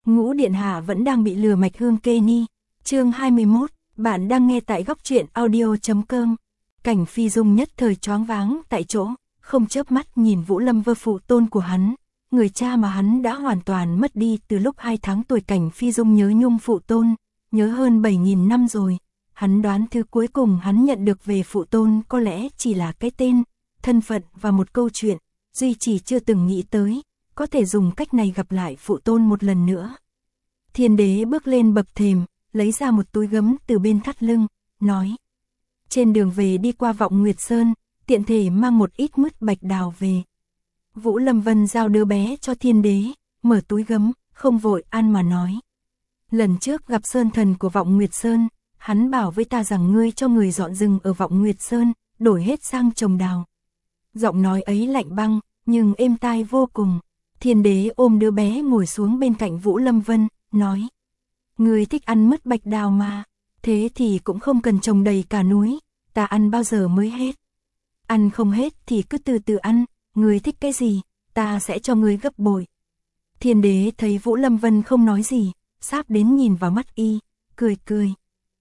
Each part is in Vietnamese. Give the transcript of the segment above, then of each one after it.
Ngũ Điện Hạ vẫn đang bị lừa mạch hương kê ni. Chương 21, bạn đang nghe tại góc truyện audio.com. Cảnh Phi Dung nhất thời choáng váng tại chỗ, không chớp mắt nhìn Vũ Lâm Vơ phụ tôn của hắn, người cha mà hắn đã hoàn toàn mất đi từ lúc 2 tháng tuổi. Cảnh Phi Dung nhớ nhung phụ tôn, nhớ hơn 7.000 năm rồi. Hắn đoán thứ cuối cùng hắn nhận được về phụ tôn có lẽ chỉ là cái tên, thân phận và một câu chuyện, duy chỉ chưa từng nghĩ tới, có thể dùng cách này gặp lại phụ tôn một lần nữa. Thiên đế bước lên bậc thềm, lấy ra một túi gấm từ bên thắt lưng, nói. Trên đường về đi qua Vọng Nguyệt Sơn, tiện thể mang một ít mứt bạch đào về. Vũ Lâm Vân giao đứa bé cho thiên đế, mở túi gấm, không vội ăn mà nói. Lần trước gặp sơn thần của Vọng Nguyệt Sơn, hắn bảo với ta rằng ngươi cho người dọn rừng ở Vọng Nguyệt Sơn, đổi hết sang trồng đào. Giọng nói ấy lạnh băng, nhưng êm tai vô cùng. Thiên đế ôm đứa bé ngồi xuống bên cạnh Vũ Lâm Vân, nói. Ngươi thích ăn mứt bạch đào mà, thế thì cũng không cần trồng đầy cả núi, ta ăn bao giờ mới hết. Ăn không hết thì cứ từ từ ăn, ngươi thích cái gì, ta sẽ cho ngươi gấp bội. Thiên đế thấy Vũ Lâm Vân không nói gì, sáp đến nhìn vào mắt y, cười cười.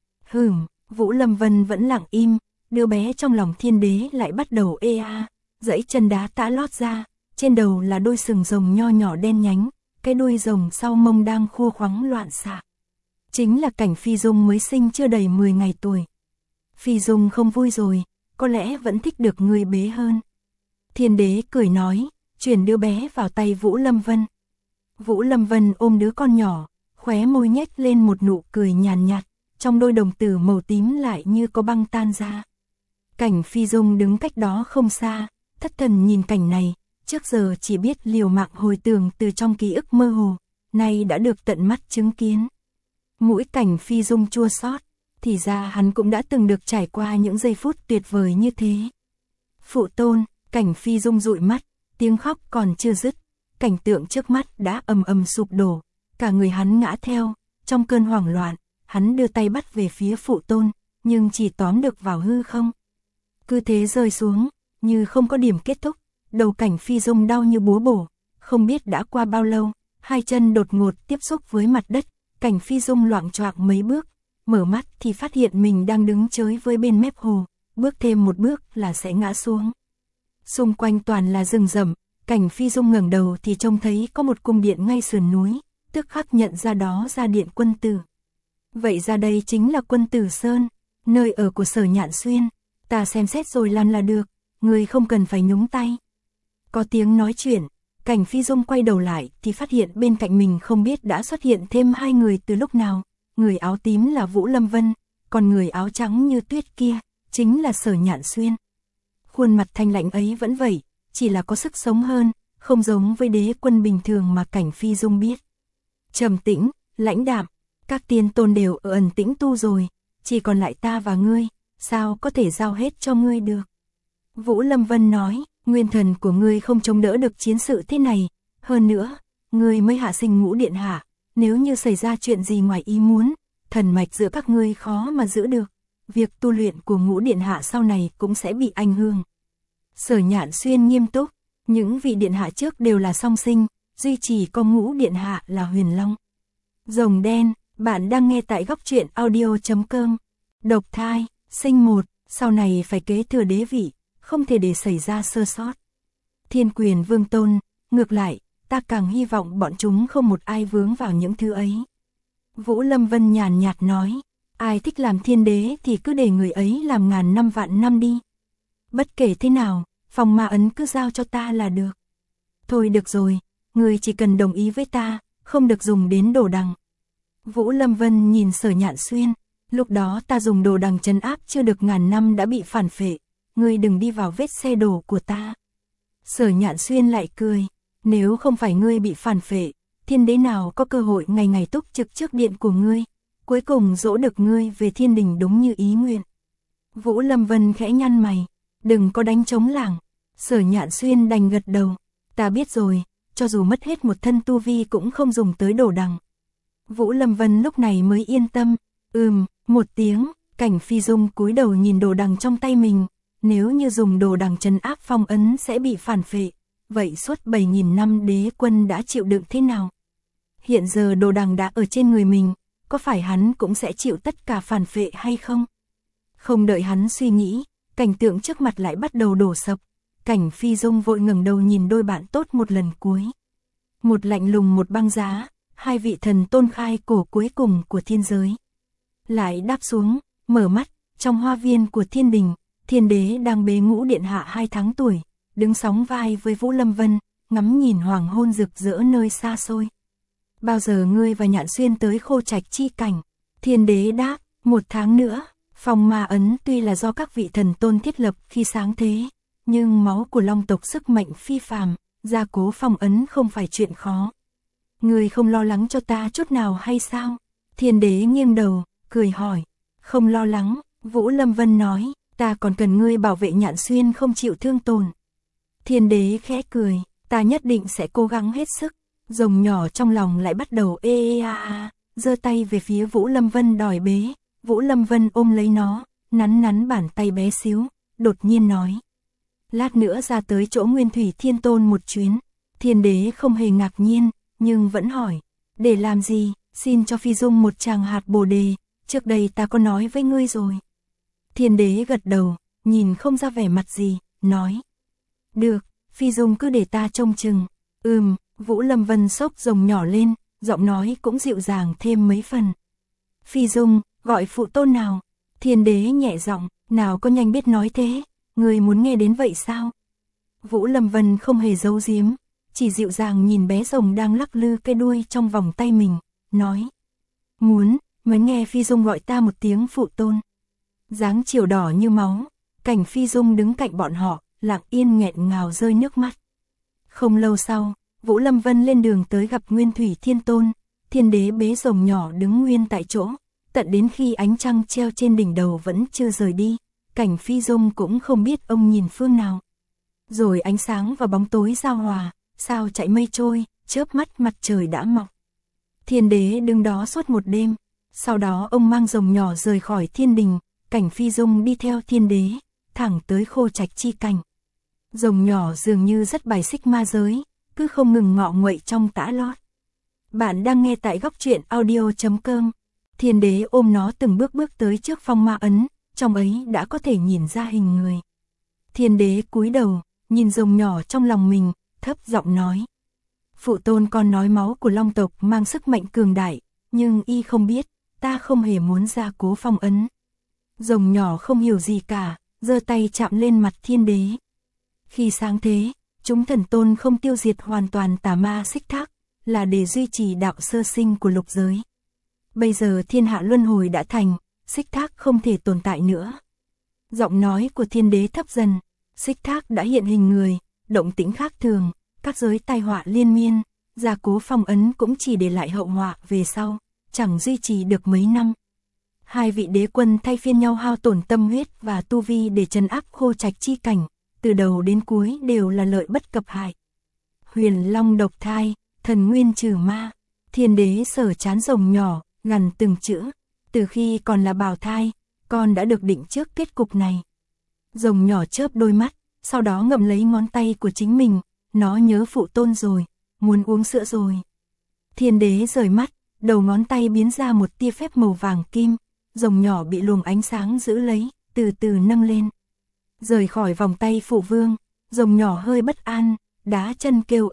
Vũ Lâm Vân vẫn lặng im, đứa bé trong lòng thiên đế lại bắt đầu ê a, dãy chân đá tã lót ra, trên đầu là đôi sừng rồng nho nhỏ đen nhánh, cái đuôi rồng sau mông đang khua khoắng loạn xạ. Chính là Cảnh Phi Dung mới sinh chưa đầy 10 ngày tuổi. Phi Dung không vui rồi, có lẽ vẫn thích được người bế hơn. Thiên đế cười nói, chuyển đứa bé vào tay Vũ Lâm Vân. Vũ Lâm Vân ôm đứa con nhỏ, khóe môi nhếch lên một nụ cười nhàn nhạt, trong đôi đồng tử màu tím lại như có băng tan ra. Cảnh Phi Dung đứng cách đó không xa, thất thần nhìn cảnh này, trước giờ chỉ biết liều mạng hồi tưởng từ trong ký ức mơ hồ, nay đã được tận mắt chứng kiến. Mũi Cảnh Phi Dung chua xót, thì ra hắn cũng đã từng được trải qua những giây phút tuyệt vời như thế. Phụ tôn, Cảnh Phi Dung dụi mắt, tiếng khóc còn chưa dứt, cảnh tượng trước mắt đã ầm ầm sụp đổ, cả người hắn ngã theo, trong cơn hoảng loạn, hắn đưa tay bắt về phía phụ tôn, nhưng chỉ tóm được vào hư không. Cứ thế rơi xuống, như không có điểm kết thúc, đầu Cảnh Phi Dung đau như búa bổ, không biết đã qua bao lâu, hai chân đột ngột tiếp xúc với mặt đất, Cảnh Phi Dung loạng choạng mấy bước, mở mắt thì phát hiện mình đang đứng chới với bên mép hồ, bước thêm một bước là sẽ ngã xuống. Xung quanh toàn là rừng rậm, Cảnh Phi Dung ngẩng đầu thì trông thấy có một cung điện ngay sườn núi, tức khắc nhận ra đó ra điện Quân Tử. Vậy ra đây chính là Quân Tử Sơn, nơi ở của Sở Nhạn Xuyên, ta xem xét rồi làm là được, người không cần phải nhúng tay. Có tiếng nói chuyện, Cảnh Phi Dung quay đầu lại thì phát hiện bên cạnh mình không biết đã xuất hiện thêm 2 người từ lúc nào, người áo tím là Vũ Lâm Vân, còn người áo trắng như tuyết kia, chính là Sở Nhạn Xuyên. Khuôn mặt thanh lạnh ấy vẫn vậy, chỉ là có sức sống hơn, không giống với đế quân bình thường mà Cảnh Phi Dung biết. Trầm tĩnh, lãnh đạm, các tiên tôn đều ở ẩn tĩnh tu rồi, chỉ còn lại ta và ngươi, sao có thể giao hết cho ngươi được. Vũ Lâm Vân nói, nguyên thần của ngươi không chống đỡ được chiến sự thế này, hơn nữa, ngươi mới hạ sinh Ngũ Điện Hạ, nếu như xảy ra chuyện gì ngoài ý muốn, thần mạch giữa các ngươi khó mà giữ được, việc tu luyện của Ngũ Điện Hạ sau này cũng sẽ bị ảnh hưởng. Sở Nhạn Xuyên nghiêm túc, những vị điện hạ trước đều là song sinh, duy chỉ có Ngũ Điện Hạ là Huyền Long. Rồng đen, bạn đang nghe tại góc truyện audio.com. Độc thai, sinh một, sau này phải kế thừa đế vị, không thể để xảy ra sơ sót. Thiên Quyền Vương Tôn, ngược lại, ta càng hy vọng bọn chúng không một ai vướng vào những thứ ấy. Vũ Lâm Vân nhàn nhạt nói, ai thích làm thiên đế thì cứ để người ấy làm ngàn năm vạn năm đi. Bất kể thế nào, phòng ma ấn cứ giao cho ta là được. Thôi được rồi, người chỉ cần đồng ý với ta, không được dùng đến đồ đằng. Vũ Lâm Vân nhìn Sở Nhạn Xuyên, lúc đó ta dùng đồ đằng trấn áp chưa được ngàn năm đã bị phản phệ, ngươi đừng đi vào vết xe đổ của ta. Sở Nhạn Xuyên lại cười, nếu không phải ngươi bị phản phệ, thiên đế nào có cơ hội ngày ngày túc trực trước điện của ngươi, cuối cùng dỗ được ngươi về thiên đình đúng như ý nguyện. Vũ Lâm Vân khẽ nhăn mày, đừng có đánh trống lảng. Sở Nhạn Xuyên đành gật đầu, ta biết rồi, cho dù mất hết một thân tu vi cũng không dùng tới đồ đằng. Vũ Lâm Vân lúc này mới yên tâm, một tiếng, Cảnh Phi Dung cúi đầu nhìn đồ đằng trong tay mình, nếu như dùng đồ đằng trấn áp phong ấn sẽ bị phản phệ, vậy suốt 7.000 năm đế quân đã chịu đựng thế nào? hiện giờ đồ đằng đã ở trên người mình, có phải hắn cũng sẽ chịu tất cả phản phệ hay không? Không đợi hắn suy nghĩ, cảnh tượng trước mặt lại bắt đầu đổ sập. Cảnh Phi Dung vội ngẩng đầu nhìn đôi bạn tốt một lần cuối. Một lạnh lùng một băng giá, hai vị thần tôn khai cổ cuối cùng của thiên giới. Lại đáp xuống, mở mắt, trong hoa viên của thiên đình, thiên đế đang bế Ngũ điện hạ 2 tháng tuổi, đứng sóng vai với Vũ Lâm Vân, ngắm nhìn hoàng hôn rực rỡ nơi xa xôi. Bao giờ ngươi và Nhạn Xuyên tới Khô Trạch chi cảnh? Thiên đế đáp, 1 tháng nữa. Phong ma ấn tuy là do các vị thần tôn thiết lập khi sáng thế, nhưng máu của long tộc sức mạnh phi phàm, gia cố phong ấn không phải chuyện khó. Ngươi không lo lắng cho ta chút nào hay sao? Thiên đế nghiêng đầu, cười hỏi. Không lo lắng, Vũ Lâm Vân nói, ta còn cần ngươi bảo vệ Nhạn Xuyên không chịu thương tổn. Thiên đế khẽ cười, ta nhất định sẽ cố gắng hết sức. Rồng nhỏ trong lòng lại bắt đầu giơ tay về phía Vũ Lâm Vân đòi bế. Vũ Lâm Vân ôm lấy nó, nắn nắn bàn tay bé xíu, đột nhiên nói. Lát nữa ra tới chỗ Nguyên Thủy Thiên Tôn một chuyến. Thiên đế không hề ngạc nhiên, nhưng vẫn hỏi. Để làm gì? Xin cho Phi Dung một tràng hạt bồ đề, trước đây ta có nói với ngươi rồi. Thiên đế gật đầu, nhìn không ra vẻ mặt gì, nói. Được, Phi Dung cứ để ta trông chừng. Vũ Lâm Vân xốc rồng nhỏ lên, giọng nói cũng dịu dàng thêm mấy phần. Phi Dung, gọi phụ tôn nào? Thiên đế nhẹ giọng, nào có nhanh biết nói thế, người muốn nghe đến vậy sao? Vũ Lâm Vân không hề giấu giếm, chỉ dịu dàng nhìn bé rồng đang lắc lư cái đuôi trong vòng tay mình, nói. Muốn nghe Phi Dung gọi ta một tiếng phụ tôn. Dáng chiều đỏ như máu, cảnh Phi Dung đứng cạnh bọn họ, lặng yên nghẹn ngào rơi nước mắt. Không lâu sau, Vũ Lâm Vân lên đường tới gặp Nguyên Thủy Thiên Tôn, thiên đế bế rồng nhỏ đứng nguyên tại chỗ, tận đến khi ánh trăng treo trên đỉnh đầu vẫn chưa rời đi, cảnh Phi Dung cũng không biết ông nhìn phương nào. Rồi ánh sáng và bóng tối giao hòa, sao chạy mây trôi, chớp mắt mặt trời đã mọc. Thiên đế đứng đó suốt một đêm, sau đó ông mang rồng nhỏ rời khỏi thiên đình, cảnh Phi Dung đi theo thiên đế, thẳng tới Khô Trạch chi cảnh. Rồng nhỏ dường như rất bài xích ma giới, cứ không ngừng ngọ nguậy trong tã lót. Bạn đang nghe tại góc truyện audio.com. Thiên đế ôm nó từng bước tới trước phong ma ấn, trong ấy đã có thể nhìn ra hình người. Thiên đế cúi đầu, nhìn rồng nhỏ trong lòng mình, thấp giọng nói. Phụ tôn con nói máu của long tộc mang sức mạnh cường đại, nhưng y không biết, ta không hề muốn gia cố phong ấn. Rồng nhỏ không hiểu gì cả, giơ tay chạm lên mặt thiên đế. Khi sáng thế, chúng thần tôn không tiêu diệt hoàn toàn tà ma Xích Thác, là để duy trì đạo sơ sinh của lục giới. Bây giờ thiên hạ luân hồi đã thành, Xích Thác không thể tồn tại nữa. Giọng nói của thiên đế thấp dần, Xích Thác đã hiện hình người, động tĩnh khác thường, các giới tai họa liên miên, gia cố phong ấn cũng chỉ để lại hậu họa về sau, chẳng duy trì được mấy năm. Hai vị đế quân thay phiên nhau hao tổn tâm huyết và tu vi để trấn áp Khô Trạch chi cảnh, từ đầu đến cuối đều là lợi bất cập hại. Huyền Long độc thai, thần nguyên trừ ma, thiên đế sờ chán rồng nhỏ, gằn từng chữ, từ khi còn là bào thai, con đã được định trước kết cục này. Rồng nhỏ chớp đôi mắt, sau đó ngậm lấy ngón tay của chính mình, nó nhớ phụ tôn rồi, muốn uống sữa rồi. Thiên đế rời mắt, đầu ngón tay biến ra một tia phép màu vàng kim, rồng nhỏ bị luồng ánh sáng giữ lấy, từ từ nâng lên. Rời khỏi vòng tay phụ vương, rồng nhỏ hơi bất an, đá chân kêu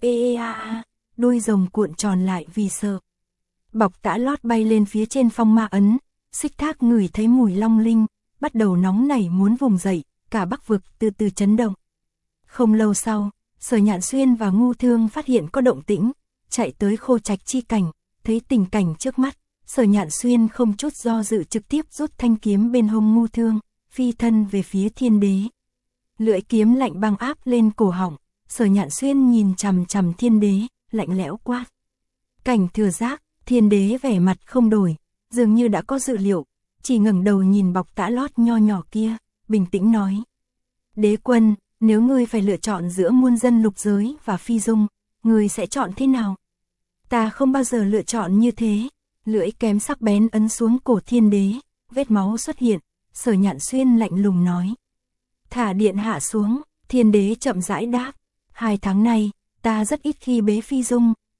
đuôi rồng cuộn tròn lại vì sợ. Bọc tã lót bay lên phía trên phong ma ấn, Xích Thác ngửi thấy mùi long linh, bắt đầu nóng nảy muốn vùng dậy, cả Bắc vực từ từ chấn động. Không lâu sau, Sở Nhạn Xuyên và Ngu Thương phát hiện có động tĩnh, chạy tới Khô Trạch chi cảnh, thấy tình cảnh trước mắt, Sở Nhạn Xuyên không chút do dự trực tiếp rút thanh kiếm bên hông Ngu Thương, phi thân về phía thiên đế. Lưỡi kiếm lạnh băng áp lên cổ họng, Sở Nhạn Xuyên nhìn chằm chằm thiên đế, lạnh lẽo quát. Cảnh Thừa Giác, thiên đế vẻ mặt không đổi, dường như đã có dự liệu, chỉ ngẩng đầu nhìn bọc tã lót nho nhỏ kia, bình tĩnh nói. Đế quân, nếu ngươi phải lựa chọn giữa muôn dân lục giới và Phi Dung, ngươi sẽ chọn thế nào? Ta không bao giờ lựa chọn như thế. Lưỡi kém sắc bén ấn xuống cổ thiên đế, vết máu xuất hiện, Sở Nhạn Xuyên lạnh lùng nói. Thả điện hạ xuống, thiên đế chậm rãi đáp. 2 tháng nay, ta rất ít khi bế Phi Dung,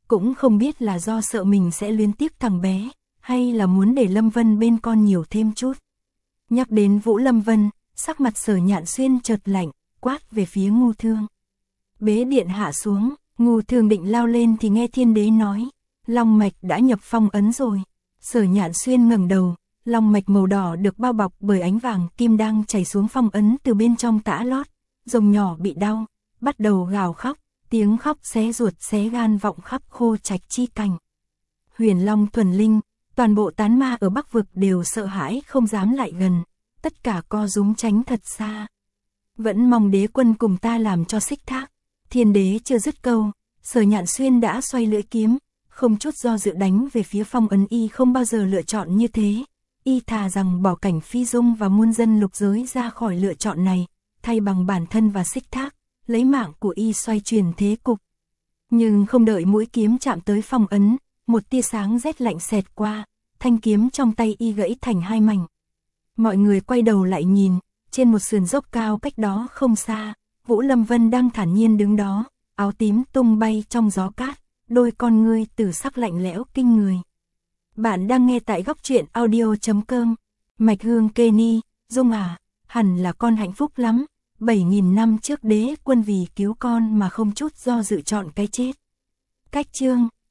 cũng không biết là do sợ mình sẽ luyến tiếc thằng bé, hay là muốn để Lâm Vân bên con nhiều thêm chút. Nhắc đến Vũ Lâm Vân, sắc mặt Sở Nhạn Xuyên chợt lạnh, quát về phía Ngưu Thương. Bế điện hạ xuống, Ngưu Thương định lao lên thì nghe Thiên Đế nói, long mạch đã nhập phong ấn rồi. Sở Nhạn Xuyên ngẩng đầu, long mạch màu đỏ được bao bọc bởi ánh vàng kim đang chảy xuống phong ấn từ bên trong tã lót. Rồng nhỏ bị đau, bắt đầu gào khóc, tiếng khóc xé ruột xé gan vọng khắp Khô Trạch chi cảnh. Huyền Long thuần linh, toàn bộ tán ma ở Bắc vực đều sợ hãi không dám lại gần, tất cả co rúm tránh thật xa. Vẫn mong đế quân cùng ta làm cho xích thác. Thiên Đế chưa dứt câu, Sở Nhạn Xuyên đã xoay lưỡi kiếm, không chút do dự đánh về phía phong ấn. Y không bao giờ lựa chọn như thế, y thà rằng bỏ cảnh phi dung và muôn dân lục giới ra khỏi lựa chọn này, thay bằng bản thân và xích thác, lấy mạng của y xoay chuyển thế cục. Nhưng không đợi mũi kiếm chạm tới phong ấn, một tia sáng rét lạnh xẹt qua, thanh kiếm trong tay y gãy thành hai mảnh. Mọi người quay đầu lại nhìn, trên một sườn dốc cao cách đó không xa, Vũ Lâm Vân đang thản nhiên đứng đó, áo tím tung bay trong gió cát, đôi con ngươi tử sắc lạnh lẽo kinh người. Bạn đang nghe tại góc truyện audio.com. Mạch Hương Kenny, Dung à, hẳn là con hạnh phúc lắm. 7.000 năm trước đế quân vì cứu con mà không chút do dự chọn cái chết. Cách chương